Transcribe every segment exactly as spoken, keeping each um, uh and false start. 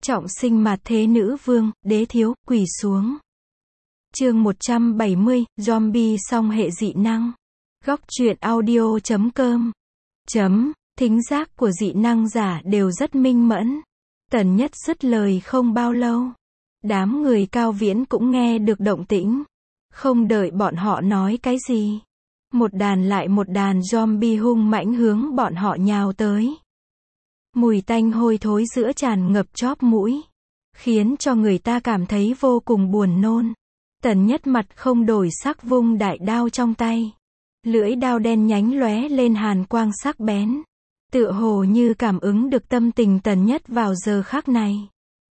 Trọng sinh mạt thế nữ vương, đế thiếu, quỳ xuống. Chương một trăm bảy mươi, zombie song hệ dị năng. Góc truyện audio chấm com. Chấm, thính giác của dị năng giả đều rất minh mẫn. Tần Nhất dứt lời không bao lâu. Đám người Cao Viễn cũng nghe được động tĩnh. Không đợi bọn họ nói cái gì. Một đàn lại một đàn zombie hung mãnh hướng bọn họ nhào tới. Mùi tanh hôi thối giữa tràn ngập chóp mũi. Khiến cho người ta cảm thấy vô cùng buồn nôn. Tần Nhất mặt không đổi sắc vung đại đao trong tay. Lưỡi đao đen nhánh lóe lên hàn quang sắc bén. Tựa hồ như cảm ứng được tâm tình Tần Nhất vào giờ khắc này.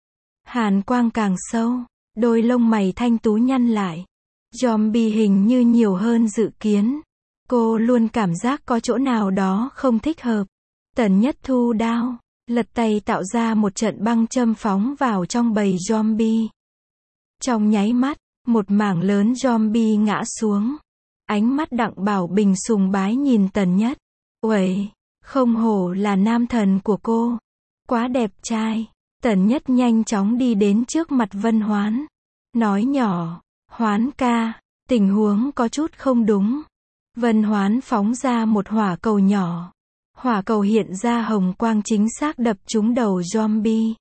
Hàn quang càng sâu, đôi lông mày thanh tú nhăn lại. Zombie hình như nhiều hơn dự kiến. Cô luôn cảm giác có chỗ nào đó không thích hợp. Tần Nhất thu đao, lật tay tạo ra một trận băng châm phóng vào trong bầy zombie. Trong nháy mắt, một mảng lớn zombie ngã xuống. Ánh mắt Đặng Bảo Bình sùng bái nhìn Tần Nhất. Uầy, không hổ là nam thần của cô. Quá đẹp trai. Tần Nhất nhanh chóng đi đến trước mặt Vân Hoán. Nói nhỏ, Hoán ca, tình huống có chút không đúng. Vân Hoán phóng ra một hỏa cầu nhỏ. Hỏa cầu hiện ra hồng quang chính xác đập trúng đầu zombie.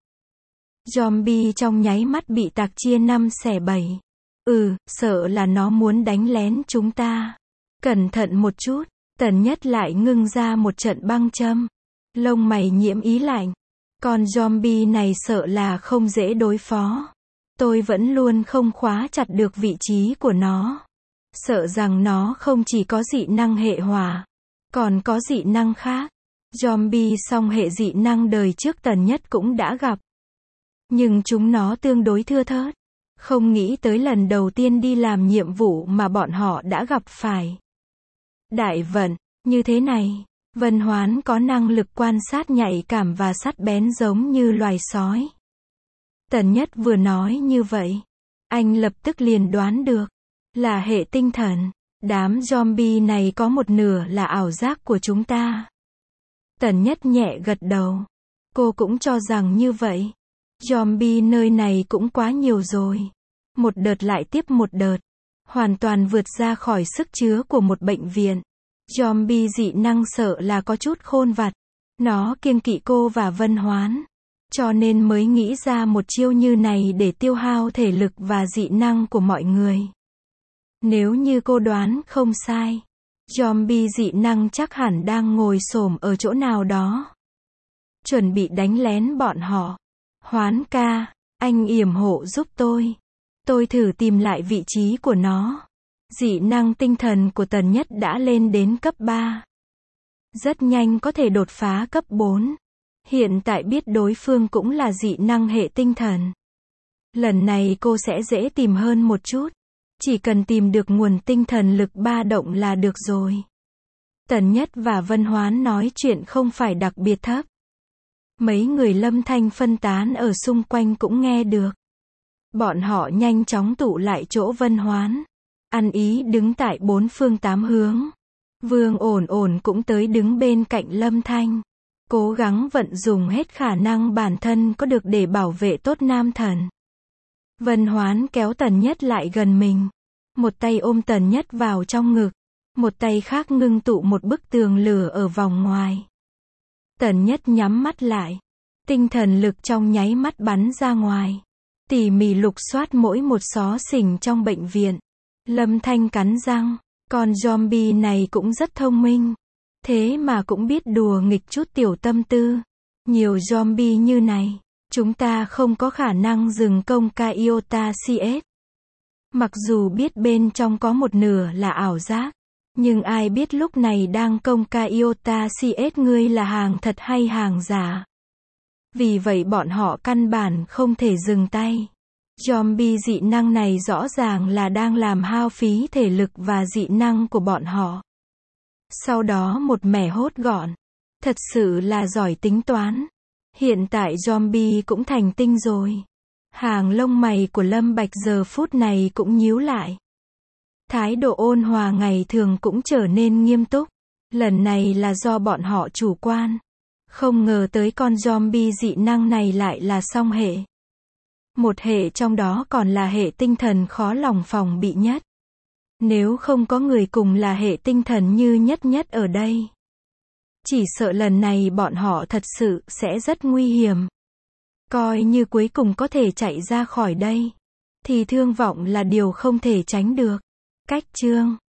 Zombie trong nháy mắt bị tạc chia năm xẻ bảy. Ừ, sợ là nó muốn đánh lén chúng ta. Cẩn thận một chút, Tần Nhất lại ngưng ra một trận băng châm. Lông mày nhiễm ý lạnh. Con zombie này sợ là không dễ đối phó. Tôi vẫn luôn không khóa chặt được vị trí của nó. Sợ rằng nó không chỉ có dị năng hệ hỏa, còn có dị năng khác. Zombie song hệ dị năng đời trước Tần Nhất cũng đã gặp. Nhưng chúng nó tương đối thưa thớt. Không nghĩ tới lần đầu tiên đi làm nhiệm vụ mà bọn họ đã gặp phải. Đại vận, như thế này, Vân Hoán có năng lực quan sát nhạy cảm và sắc bén giống như loài sói. Tần Nhất vừa nói như vậy, anh lập tức liền đoán được, là hệ tinh thần. Đám zombie này có một nửa là ảo giác của chúng ta. Tần Nhất nhẹ gật đầu. Cô cũng cho rằng như vậy. Zombie nơi này cũng quá nhiều rồi. Một đợt lại tiếp một đợt. Hoàn toàn vượt ra khỏi sức chứa của một bệnh viện. Zombie dị năng sợ là có chút khôn vặt. Nó kiêng kỵ cô và Vân Hoán. Cho nên mới nghĩ ra một chiêu như này để tiêu hao thể lực và dị năng của mọi người. Nếu như cô đoán không sai, zombie dị năng chắc hẳn đang ngồi xổm ở chỗ nào đó. Chuẩn bị đánh lén bọn họ. Hoán ca, anh yểm hộ giúp tôi. Tôi thử tìm lại vị trí của nó. Dị năng tinh thần của Tần Nhất đã lên đến cấp ba. Rất nhanh có thể đột phá cấp bốn. Hiện tại biết đối phương cũng là dị năng hệ tinh thần. Lần này cô sẽ dễ tìm hơn một chút. Chỉ cần tìm được nguồn tinh thần lực ba động là được rồi. Tần Nhất và Vân Hoán nói chuyện không phải đặc biệt thấp. Mấy người lâm thanh phân tán ở xung quanh cũng nghe được. Bọn họ nhanh chóng tụ lại chỗ Vân Hoán. Ăn ý đứng tại bốn phương tám hướng. Vương Ổn Ổn cũng tới đứng bên cạnh Lâm Thanh. Cố gắng vận dùng hết khả năng bản thân có được để bảo vệ tốt nam thần. Vân Hoán kéo Tần Nhất lại gần mình. Một tay ôm Tần Nhất vào trong ngực. Một tay khác ngưng tụ một bức tường lửa ở vòng ngoài. Tần Nhất nhắm mắt lại. Tinh thần lực trong nháy mắt bắn ra ngoài. Tỉ mỉ lục soát mỗi một xó xỉnh trong bệnh viện. Lâm Thanh cắn răng. Con zombie này cũng rất thông minh. Thế mà cũng biết đùa nghịch chút tiểu tâm tư. Nhiều zombie như này. Chúng ta không có khả năng dừng công ca Iota xê ét. Mặc dù biết bên trong có một nửa là ảo giác. Nhưng ai biết lúc này đang công ca Iota xê ét ngươi là hàng thật hay hàng giả. Vì vậy bọn họ căn bản không thể dừng tay. Zombie dị năng này rõ ràng là đang làm hao phí thể lực và dị năng của bọn họ. Sau đó một mẻ hốt gọn. Thật sự là giỏi tính toán. Hiện tại zombie cũng thành tinh rồi. Hàng lông mày của Lâm Bạch giờ phút này cũng nhíu lại. Thái độ ôn hòa ngày thường cũng trở nên nghiêm túc. Lần này là do bọn họ chủ quan. Không ngờ tới con zombie dị năng này lại là song hệ. Một hệ trong đó còn là hệ tinh thần khó lòng phòng bị nhất. Nếu không có người cùng là hệ tinh thần như nhất nhất ở đây, chỉ sợ lần này bọn họ thật sự sẽ rất nguy hiểm. Coi như cuối cùng có thể chạy ra khỏi đây, thì thương vong là điều không thể tránh được. Cách chương